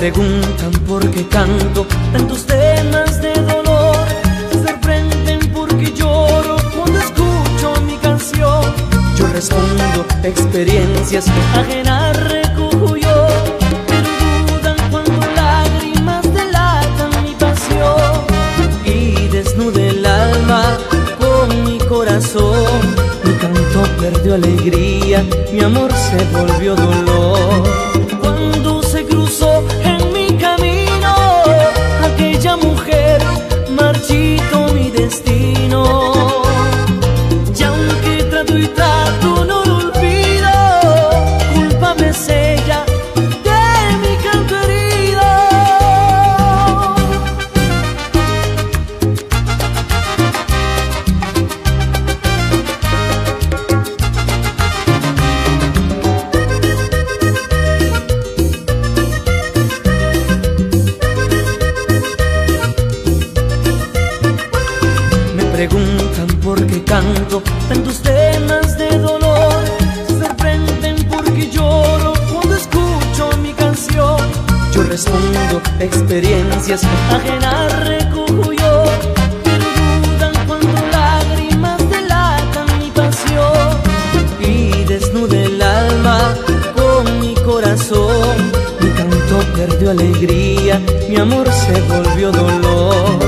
preguntan por qué canto tantos temas de dolor. Se sorprenden porque lloro cuando escucho mi canción. Yo respondo experiencias ajenas recojo yo, pero dudan cuando lágrimas delatan mi pasión. Y desnude el alma con mi corazón. Mi canto perdió alegría, mi amor se volvió dolor. Cuando se cruzó en mi camino aquella mujer, marchito mi destino. Y aunque trato y trato no lo olvido, culpable es ella de mi canto herido. Preguntan por qué canto tantos temas de dolor. Se sorprenden porque lloro cuando escucho mi canción. Yo respondo experiencias ajenas recojo yo, pero dudan cuando lágrimas delatan mi pasión. Y desnude el alma con mi corazón. Mi canto perdió alegría, mi amor se volvió dolor.